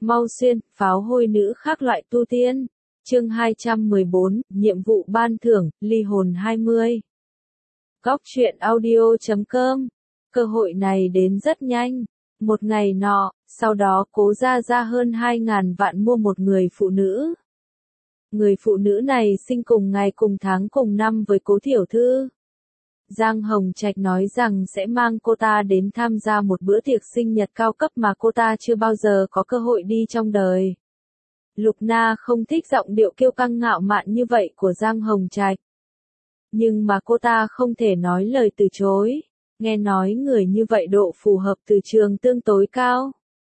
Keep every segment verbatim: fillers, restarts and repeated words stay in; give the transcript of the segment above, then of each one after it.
Mau xuyên, pháo hôi nữ khác loại tu tiên. Chương hai trăm mười bốn, nhiệm vụ ban thưởng, ly hồn hai mươi. Góc truyện audio chấm com. Cơ hội này đến rất nhanh. Một ngày nọ, sau đó Cố Gia ra hơn hai ngàn vạn mua một người phụ nữ. Người phụ nữ này sinh cùng ngày cùng tháng cùng năm với Cố tiểu thư. Giang Hồng Trạch nói rằng sẽ mang cô ta đến tham gia một bữa tiệc sinh nhật cao cấp mà cô ta chưa bao giờ có cơ hội đi trong đời. Lục Na không thích giọng điệu kiêu căng ngạo mạn như vậy của Giang Hồng Trạch. Nhưng mà cô ta không thể nói lời từ chối, nghe nói người như vậy độ phù hợp từ trường tương tối cao.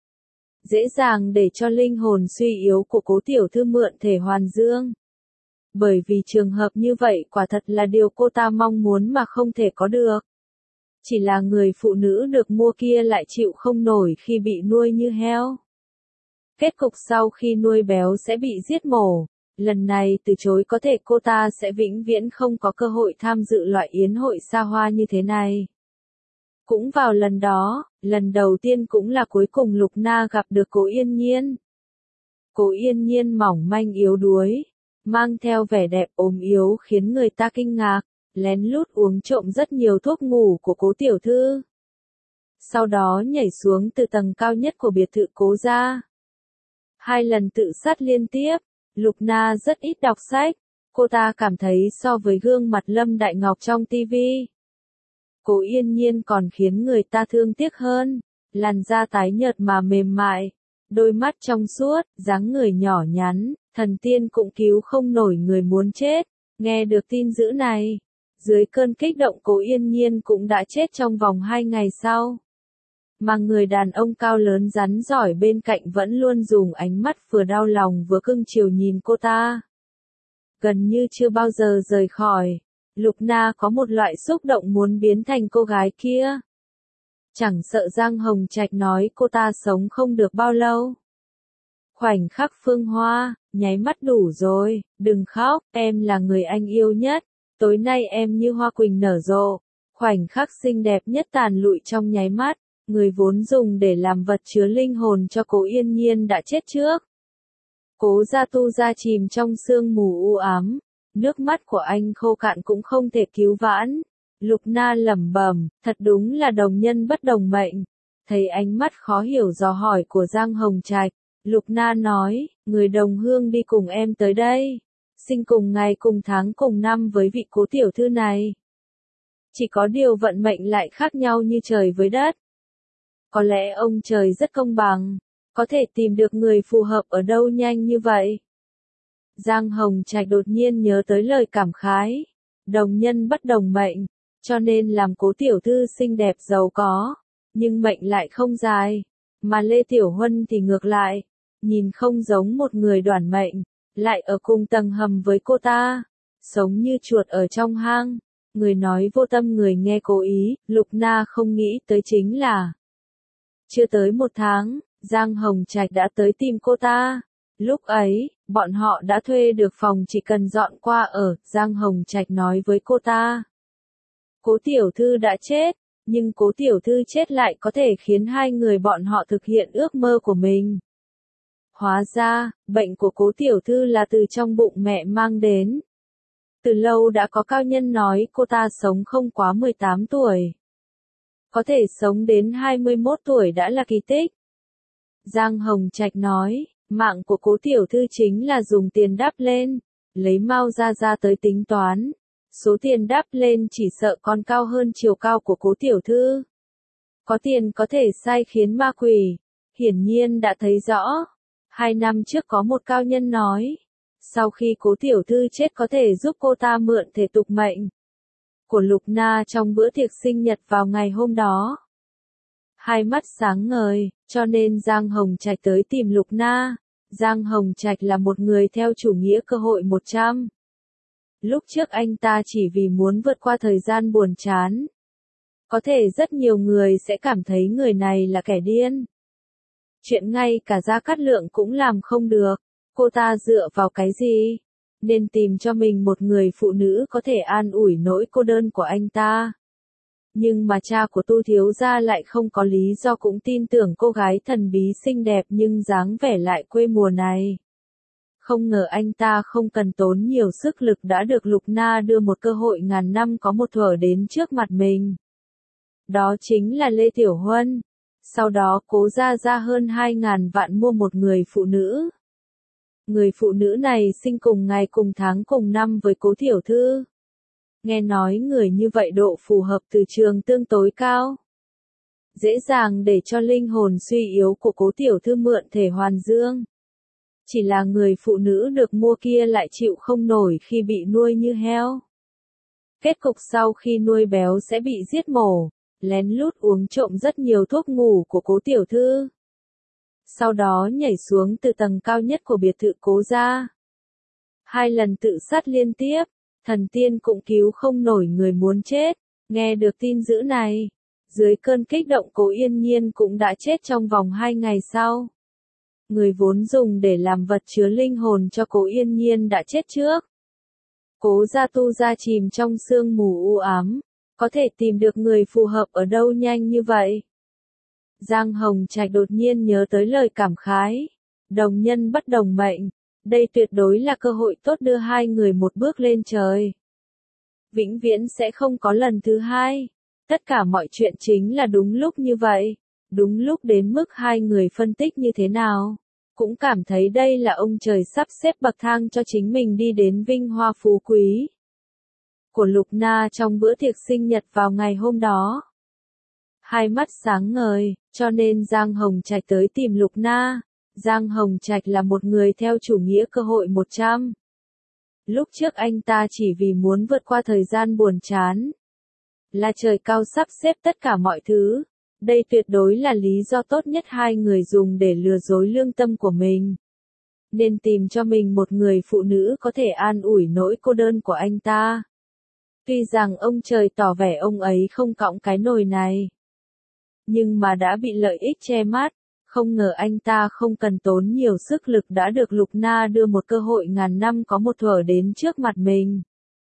Dễ dàng để cho linh hồn suy yếu của Cố tiểu thư mượn thể hoàn dương. Bởi vì trường hợp như vậy quả thật là điều cô ta mong muốn mà không thể có được. Chỉ là người phụ nữ được mua kia lại chịu không nổi khi bị nuôi như heo. Kết cục sau khi nuôi béo sẽ bị giết mổ. Lần này từ chối có thể cô ta sẽ vĩnh viễn không có cơ hội tham dự loại yến hội xa hoa như thế này. Cũng vào lần đó, lần đầu tiên cũng là cuối cùng Lục Na gặp được Cố Yên Nhiên. Cố Yên Nhiên mỏng manh yếu đuối, mang theo vẻ đẹp ốm yếu khiến người ta kinh ngạc, lén lút uống trộm rất nhiều thuốc ngủ của Cố tiểu thư. Sau đó nhảy xuống từ tầng cao nhất của biệt thự Cố gia. Hai lần tự sát liên tiếp, Lục Na rất ít đọc sách, cô ta cảm thấy so với gương mặt Lâm Đại Ngọc trong tivi, Cố Yên Nhiên còn khiến người ta thương tiếc hơn, làn da tái nhợt mà mềm mại, đôi mắt trong suốt, dáng người nhỏ nhắn, thần tiên cũng cứu không nổi người muốn chết. Nghe được tin dữ này, dưới cơn kích động Cố Yên Nhiên cũng đã chết trong vòng hai ngày sau. Mà người đàn ông cao lớn rắn giỏi bên cạnh vẫn luôn dùng ánh mắt vừa đau lòng vừa cưng chiều nhìn cô ta. Gần như chưa bao giờ rời khỏi, Lục Na có một loại xúc động muốn biến thành cô gái kia. Chẳng sợ Giang Hồng Trạch nói cô ta sống không được bao lâu. Khoảnh khắc Phương Hoa, nháy mắt đủ rồi, đừng khóc, em là người anh yêu nhất, tối nay em như hoa quỳnh nở rộ. Khoảnh khắc xinh đẹp nhất tàn lụi trong nháy mắt, người vốn dùng để làm vật chứa linh hồn cho Cố Yên Nhiên đã chết trước. Cố Gia tu ra chìm trong sương mù u ám, nước mắt của anh khô cạn cũng không thể cứu vãn. Lục Na lẩm bẩm, thật đúng là đồng nhân bất đồng mệnh. Thấy ánh mắt khó hiểu dò hỏi của Giang Hồng Trạch, Lục Na nói, người đồng hương đi cùng em tới đây, sinh cùng ngày cùng tháng cùng năm với vị Cố tiểu thư này. Chỉ có điều vận mệnh lại khác nhau như trời với đất. Có lẽ ông trời rất công bằng, có thể tìm được người phù hợp ở đâu nhanh như vậy. Giang Hồng Trạch đột nhiên nhớ tới lời cảm khái, đồng nhân bất đồng mệnh, cho nên làm Cố tiểu thư xinh đẹp giàu có, nhưng mệnh lại không dài, mà Lê Tiểu Huân thì ngược lại, nhìn không giống một người đoản mệnh, lại ở cùng tầng hầm với cô ta, sống như chuột ở trong hang. Người nói vô tâm người nghe cố ý, Lục Na không nghĩ tới chính là chưa tới một tháng, Giang Hồng Trạch đã tới tìm cô ta. Lúc ấy, bọn họ đã thuê được phòng chỉ cần dọn qua ở, Giang Hồng Trạch nói với cô ta. Cố tiểu thư đã chết, nhưng Cố tiểu thư chết lại có thể khiến hai người bọn họ thực hiện ước mơ của mình. Hóa ra, bệnh của Cố tiểu thư là từ trong bụng mẹ mang đến. Từ lâu đã có cao nhân nói cô ta sống không quá mười tám tuổi. Có thể sống đến hai mươi mốt tuổi đã là kỳ tích. Giang Hồng Trạch nói, mạng của Cố tiểu thư chính là dùng tiền đắp lên, lấy Mao ra ra tới tính toán. Số tiền đắp lên chỉ sợ còn cao hơn chiều cao của Cố tiểu thư. Có tiền có thể sai khiến ma quỷ, hiển nhiên đã thấy rõ. Hai năm trước có một cao nhân nói, sau khi Cố tiểu thư chết có thể giúp cô ta mượn thể tục mệnh của Lục Na trong bữa tiệc sinh nhật vào ngày hôm đó. Hai mắt sáng ngời, cho nên Giang Hồng Trạch tới tìm Lục Na. Giang Hồng Trạch là một người theo chủ nghĩa cơ hội một trăm. Lúc trước anh ta chỉ vì muốn vượt qua thời gian buồn chán. Có thể rất nhiều người sẽ cảm thấy người này là kẻ điên. Chuyện ngay cả Gia Cát Lượng cũng làm không được. Cô ta dựa vào cái gì? Nên tìm cho mình một người phụ nữ có thể an ủi nỗi cô đơn của anh ta. Nhưng mà cha của Tu thiếu gia lại không có lý do cũng tin tưởng cô gái thần bí xinh đẹp nhưng dáng vẻ lại quê mùa này. Không ngờ anh ta không cần tốn nhiều sức lực đã được Lục Na đưa một cơ hội ngàn năm có một thuở đến trước mặt mình. Đó chính là Lê Tiểu Huân. Sau đó Cố gia ra hơn hai ngàn vạn mua một người phụ nữ. Người phụ nữ này sinh cùng ngày cùng tháng cùng năm với Cố tiểu thư. Nghe nói người như vậy độ phù hợp từ trường tương tối cao. Dễ dàng để cho linh hồn suy yếu của Cố tiểu thư mượn thể hoàn dương. Chỉ là người phụ nữ được mua kia lại chịu không nổi khi bị nuôi như heo. Kết cục sau khi nuôi béo sẽ bị giết mổ, lén lút uống trộm rất nhiều thuốc ngủ của Cố tiểu thư. Sau đó nhảy xuống từ tầng cao nhất của biệt thự Cố gia. Hai lần tự sát liên tiếp, thần tiên cũng cứu không nổi người muốn chết. Nghe được tin dữ này, dưới cơn kích động Cố Yên Nhiên cũng đã chết trong vòng hai ngày sau. Người vốn dùng để làm vật chứa linh hồn cho Cố Yên Nhiên đã chết trước. Cố gia Tu gia chìm trong sương mù u ám, có thể tìm được người phù hợp ở đâu nhanh như vậy. Giang Hồng Trạch đột nhiên nhớ tới lời cảm khái. Đồng nhân bất đồng mệnh, đây tuyệt đối là cơ hội tốt đưa hai người một bước lên trời. Vĩnh viễn sẽ không có lần thứ hai. Tất cả mọi chuyện chính là đúng lúc như vậy. Đúng lúc đến mức hai người phân tích như thế nào, cũng cảm thấy đây là ông trời sắp xếp bậc thang cho chính mình đi đến vinh hoa phú quý. Của Lục Na trong bữa tiệc sinh nhật vào ngày hôm đó. Hai mắt sáng ngời, cho nên Giang Hồng Trạch tới tìm Lục Na. Giang Hồng Trạch là một người theo chủ nghĩa cơ hội một trăm. Lúc trước anh ta chỉ vì muốn vượt qua thời gian buồn chán. Là trời cao sắp xếp tất cả mọi thứ. Đây tuyệt đối là lý do tốt nhất hai người dùng để lừa dối lương tâm của mình. Nên tìm cho mình một người phụ nữ có thể an ủi nỗi cô đơn của anh ta. Tuy rằng ông trời tỏ vẻ ông ấy không cõng cái nồi này. Nhưng mà đã bị lợi ích che mắt, không ngờ anh ta không cần tốn nhiều sức lực đã được Lục Na đưa một cơ hội ngàn năm có một thuở đến trước mặt mình.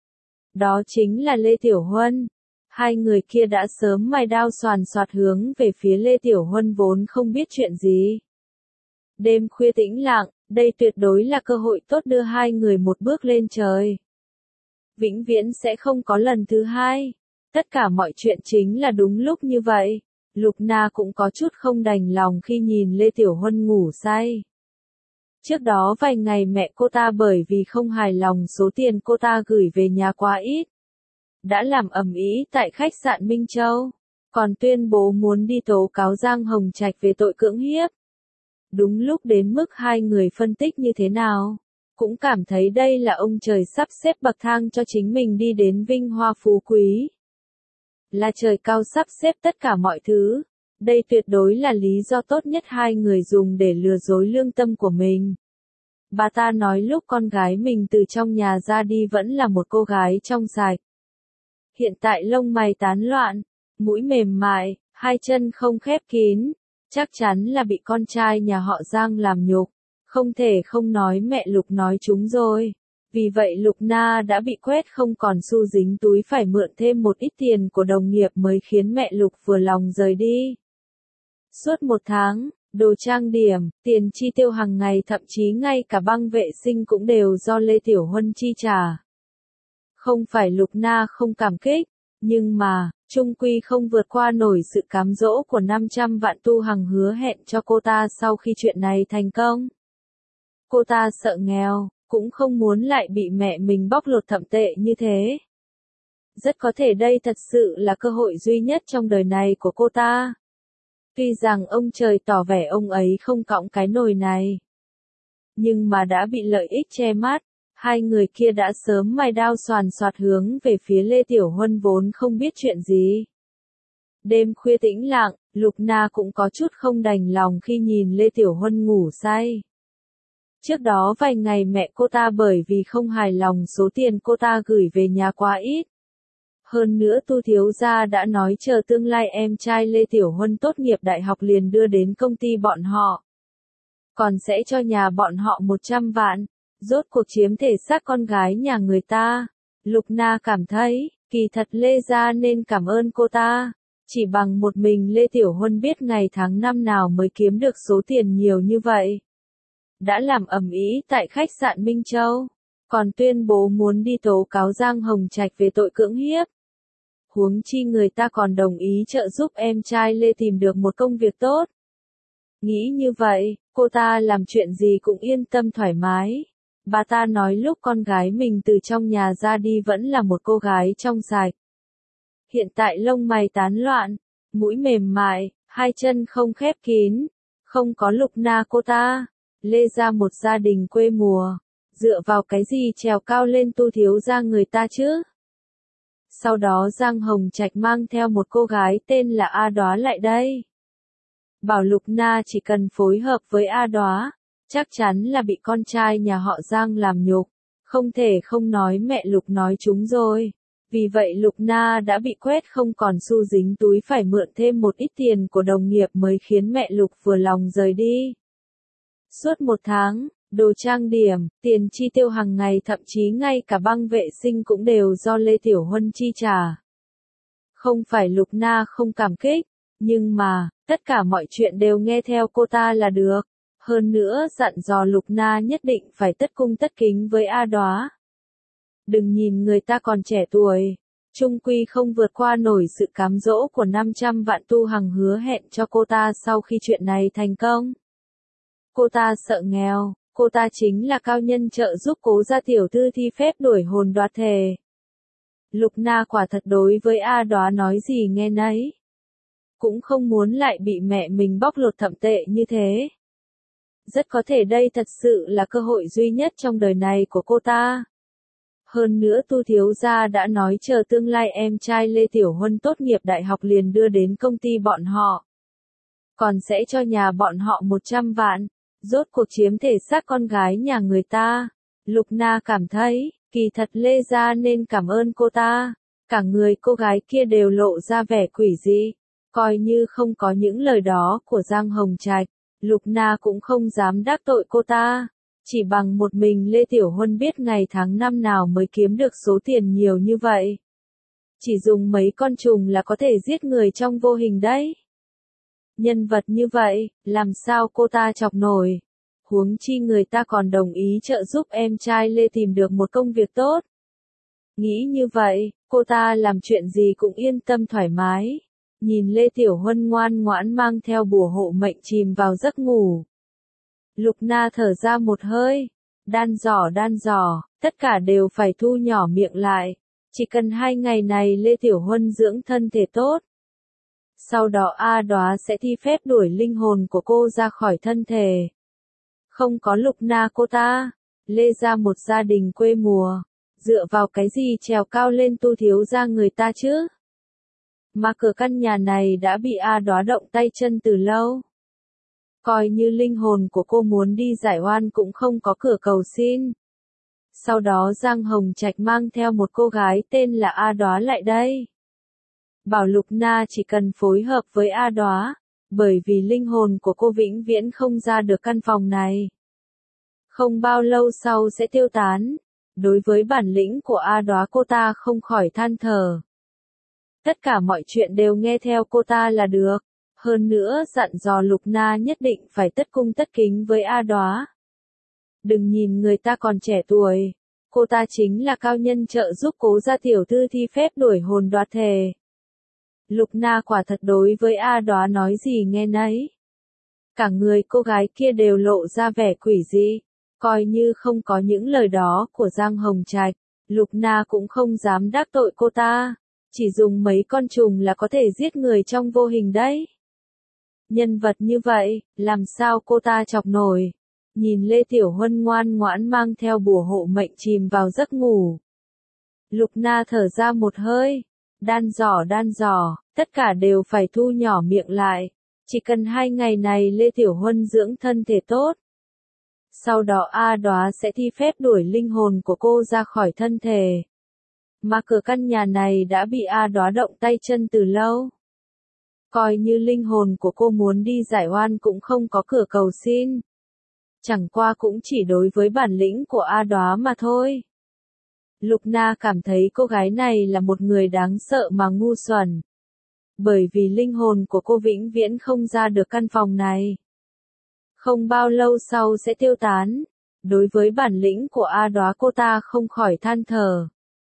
Đó chính là Lê Tiểu Huân. Hai người kia đã sớm mài đao xoàn xoạt hướng về phía Lê Tiểu Huân vốn không biết chuyện gì. Đêm khuya tĩnh lặng, đây tuyệt đối là cơ hội tốt đưa hai người một bước lên trời. Vĩnh viễn sẽ không có lần thứ hai. Tất cả mọi chuyện chính là đúng lúc như vậy. Lục Na cũng có chút không đành lòng khi nhìn Lê Tiểu Huân ngủ say. Trước đó vài ngày mẹ cô ta bởi vì không hài lòng số tiền cô ta gửi về nhà quá ít. Đã làm ầm ĩ tại khách sạn Minh Châu, còn tuyên bố muốn đi tố cáo Giang Hồng Trạch về tội cưỡng hiếp. Đúng lúc đến mức hai người phân tích như thế nào, cũng cảm thấy đây là ông trời sắp xếp bậc thang cho chính mình đi đến vinh hoa phú quý. Là trời cao sắp xếp tất cả mọi thứ, đây tuyệt đối là lý do tốt nhất hai người dùng để lừa dối lương tâm của mình. Bà ta nói lúc con gái mình từ trong nhà ra đi vẫn là một cô gái trong sạch. Hiện tại lông mày tán loạn, mũi mềm mại, hai chân không khép kín, chắc chắn là bị con trai nhà họ Giang làm nhục, không thể không nói mẹ Lục nói chúng rồi. Vì vậy Lục Na đã bị quét không còn xu dính túi phải mượn thêm một ít tiền của đồng nghiệp mới khiến mẹ Lục vừa lòng rời đi. Suốt một tháng, đồ trang điểm, tiền chi tiêu hàng ngày thậm chí ngay cả băng vệ sinh cũng đều do Lê Tiểu Huân chi trả. Không phải Lục Na không cảm kích, nhưng mà, chung quy không vượt qua nổi sự cám dỗ của năm trăm vạn Tu Hằng hứa hẹn cho cô ta sau khi chuyện này thành công. Cô ta sợ nghèo, cũng không muốn lại bị mẹ mình bóc lột thậm tệ như thế. Rất có thể đây thật sự là cơ hội duy nhất trong đời này của cô ta. Tuy rằng ông trời tỏ vẻ ông ấy không cõng cái nồi này, nhưng mà đã bị lợi ích che mắt. Hai người kia đã sớm mài đao xoàn xoạt hướng về phía Lê Tiểu Huân vốn không biết chuyện gì. Đêm khuya tĩnh lặng, Lục Na cũng có chút không đành lòng khi nhìn Lê Tiểu Huân ngủ say. Trước đó vài ngày mẹ cô ta bởi vì không hài lòng số tiền cô ta gửi về nhà quá ít. Hơn nữa Tu thiếu gia đã nói chờ tương lai em trai Lê Tiểu Huân tốt nghiệp đại học liền đưa đến công ty bọn họ. Còn sẽ cho nhà bọn họ một trăm vạn. Rốt cuộc chiếm thể xác con gái nhà người ta. Lục Na cảm thấy, Kỳ thật Lê Gia nên cảm ơn cô ta. Chỉ bằng một mình Lê Tiểu Huân biết ngày tháng năm nào mới kiếm được số tiền nhiều như vậy. Đã làm ầm ĩ tại khách sạn Minh Châu. Còn tuyên bố muốn đi tố cáo Giang Hồng Trạch về tội cưỡng hiếp. Huống chi người ta còn đồng ý trợ giúp em trai Lê tìm được một công việc tốt. Nghĩ như vậy, cô ta làm chuyện gì cũng yên tâm thoải mái. Bà ta nói lúc con gái mình từ trong nhà ra đi vẫn là một cô gái trong sạch. Hiện tại lông mày tán loạn, mũi mềm mại, hai chân không khép kín, không có Lục Na cô ta. Lê Gia một gia đình quê mùa, dựa vào cái gì trèo cao lên tu thiếu gia người ta chứ? Sau đó Giang Hồng Trạch mang theo một cô gái tên là A Đóa lại đây. Bảo Lục Na chỉ cần phối hợp với A Đóa, chắc chắn là bị con trai nhà họ Giang làm nhục, không thể không nói mẹ Lục nói chúng rồi. Vì vậy Lục Na đã bị quét không còn xu dính túi, phải mượn thêm một ít tiền của đồng nghiệp mới khiến mẹ Lục vừa lòng rời đi. Suốt một tháng, đồ trang điểm, tiền chi tiêu hàng ngày, thậm chí ngay cả băng vệ sinh cũng đều do Lê Tiểu Huân chi trả. Không phải Lục Na không cảm kích, nhưng mà, tất cả mọi chuyện đều nghe theo cô ta là được. Hơn nữa dặn dò Lục Na nhất định phải tất cung tất kính với A Đóa. Đừng nhìn người ta còn trẻ tuổi, chung quy không vượt qua nổi sự cám dỗ của năm trăm vạn Tu Hằng hứa hẹn cho cô ta sau khi chuyện này thành công. Cô ta sợ nghèo, cô ta chính là cao nhân trợ giúp Cố gia tiểu thư thi phép đuổi hồn đoạt thể. Lục Na quả thật đối với A Đóa nói gì nghe nấy. Cũng không muốn lại bị mẹ mình bóc lột thậm tệ như thế. Rất có thể đây thật sự là cơ hội duy nhất trong đời này của cô ta. Hơn nữa Tu thiếu gia đã nói chờ tương lai em trai Lê Tiểu Huân tốt nghiệp đại học liền đưa đến công ty bọn họ. Còn sẽ cho nhà bọn họ một trăm vạn, rốt cuộc chiếm thể xác con gái nhà người ta. Lục Na cảm thấy, kỳ thật Lê Gia nên cảm ơn cô ta. Cả người cô gái kia đều lộ ra vẻ quỷ dị. Coi như không có những lời đó của Giang Hồng Trạch, Lục Na cũng không dám đắc tội cô ta. Chỉ bằng một mình Lê Tiểu Huân biết ngày tháng năm nào mới kiếm được số tiền nhiều như vậy. Chỉ dùng mấy con trùng là có thể giết người trong vô hình đấy. Nhân vật như vậy, làm sao cô ta chọc nổi. Huống chi người ta còn đồng ý trợ giúp em trai Lê tìm được một công việc tốt. Nghĩ như vậy, cô ta làm chuyện gì cũng yên tâm thoải mái. Nhìn Lê Tiểu Huân ngoan ngoãn mang theo bùa hộ mệnh chìm vào giấc ngủ. Lục Na thở ra một hơi. Đan giỏ đan giỏ, tất cả đều phải thu nhỏ miệng lại. Chỉ cần hai ngày này Lê Tiểu Huân dưỡng thân thể tốt. Sau đó A Đóa sẽ thi phép đuổi linh hồn của cô ra khỏi thân thể. Không có Lục Na cô ta, Lê Gia một gia đình quê mùa, dựa vào cái gì trèo cao lên Tu thiếu gia người ta chứ? Mà cửa căn nhà này đã bị A Đóa động tay chân từ lâu. Coi như linh hồn của cô muốn đi giải oan cũng không có cửa cầu xin. Sau đó Giang Hồng Trạch mang theo một cô gái tên là A Đóa lại đây. Bảo Lục Na chỉ cần phối hợp với A Đóa, bởi vì linh hồn của cô vĩnh viễn không ra được căn phòng này. Không bao lâu sau sẽ tiêu tán. Đối với bản lĩnh của A Đóa cô ta không khỏi than thở. Tất cả mọi chuyện đều nghe theo cô ta là được. Hơn nữa dặn dò Lục Na nhất định phải tất cung tất kính với A Đóa. Đừng nhìn người ta còn trẻ tuổi. Cô ta chính là cao nhân trợ giúp Cố gia tiểu thư thi phép đuổi hồn đoạt thể. Lục Na quả thật đối với A Đóa nói gì nghe nấy. Cả người cô gái kia đều lộ ra vẻ quỷ dị. Coi như không có những lời đó của Giang Hồng Trạch, Lục Na cũng không dám đắc tội cô ta. Chỉ dùng mấy con trùng là có thể giết người trong vô hình đấy. Nhân vật như vậy, làm sao cô ta chọc nổi. Nhìn Lê Tiểu Huân ngoan ngoãn mang theo bùa hộ mệnh chìm vào giấc ngủ. Lục Na thở ra một hơi. Đan giỏ đan giỏ, tất cả đều phải thu nhỏ miệng lại. Chỉ cần hai ngày này Lê Tiểu Huân dưỡng thân thể tốt. Sau đó A Đóa sẽ thi phép đuổi linh hồn của cô ra khỏi thân thể. Mà cửa căn nhà này đã bị A Đóa động tay chân từ lâu. Coi như linh hồn của cô muốn đi giải oan cũng không có cửa cầu xin. Chẳng qua cũng chỉ đối với bản lĩnh của A Đóa mà thôi. Lục Na cảm thấy cô gái này là một người đáng sợ mà ngu xuẩn. Bởi vì linh hồn của cô vĩnh viễn không ra được căn phòng này. Không bao lâu sau sẽ tiêu tán. Đối với bản lĩnh của A Đóa cô ta không khỏi than thở.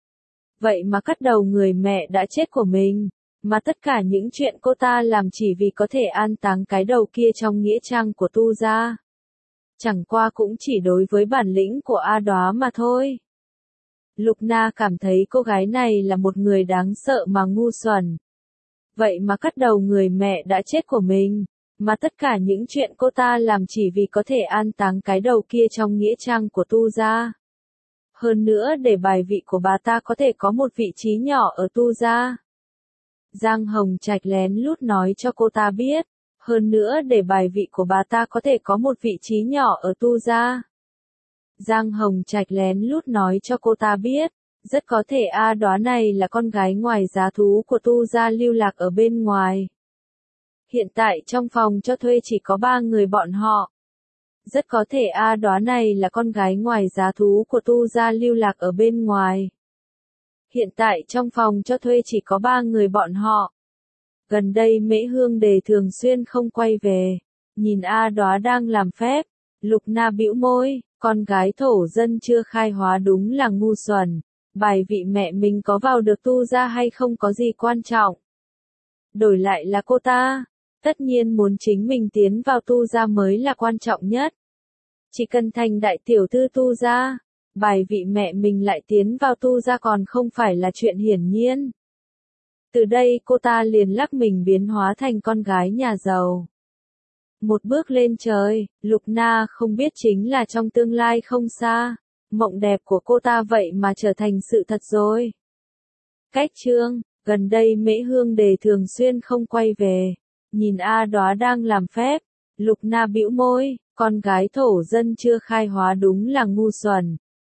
Vậy mà cắt đầu người mẹ đã chết của mình. Mà tất cả những chuyện cô ta làm chỉ vì có thể an táng cái đầu kia trong nghĩa trang của Tu gia. Chẳng qua cũng chỉ đối với bản lĩnh của A Đóa mà thôi. Lục Na cảm thấy cô gái này là một người đáng sợ mà ngu xuẩn. Vậy mà cắt đầu người mẹ đã chết của mình. Mà tất cả những chuyện cô ta làm chỉ vì có thể an táng cái đầu kia trong nghĩa trang của Tu gia. Hơn nữa để bài vị của bà ta có thể có một vị trí nhỏ ở Tu gia. Giang Hồng Trạch lén lút nói cho cô ta biết. Hơn nữa để bài vị của bà ta có thể có một vị trí nhỏ ở Tu gia. Giang Hồng Trạch lén lút nói cho cô ta biết. Rất có thể A Đóa này là con gái ngoài giá thú của Tu gia lưu lạc ở bên ngoài. Hiện tại trong phòng cho thuê chỉ có ba người bọn họ. Rất có thể A Đóa này là con gái ngoài giá thú của Tu gia lưu lạc ở bên ngoài. Hiện tại trong phòng cho thuê chỉ có ba người bọn họ. Gần đây Mễ Hương Đề thường xuyên không quay về. Nhìn A Đóa đang làm phép. Lục Na bĩu môi, con gái thổ dân chưa khai hóa đúng là ngu xuẩn. Bài vị mẹ mình có vào được Tu gia hay không có gì quan trọng. Đổi lại là cô ta. Tất nhiên muốn chính mình tiến vào Tu gia mới là quan trọng nhất. Chỉ cần thành đại tiểu thư Tu gia, bài vị mẹ mình lại tiến vào Tu gia còn không phải là chuyện hiển nhiên. Từ đây cô ta liền lắc mình biến hóa thành con gái nhà giàu. Một bước lên trời, Lục Na không biết chính là trong tương lai không xa, mộng đẹp của cô ta vậy mà trở thành sự thật rồi. Cách chương, gần đây Mễ Hương Đề thường xuyên không quay về. Nhìn A Đóa đang làm phép, Lục Na bĩu môi, con gái thổ dân chưa khai hóa đúng là ngu xuẩn.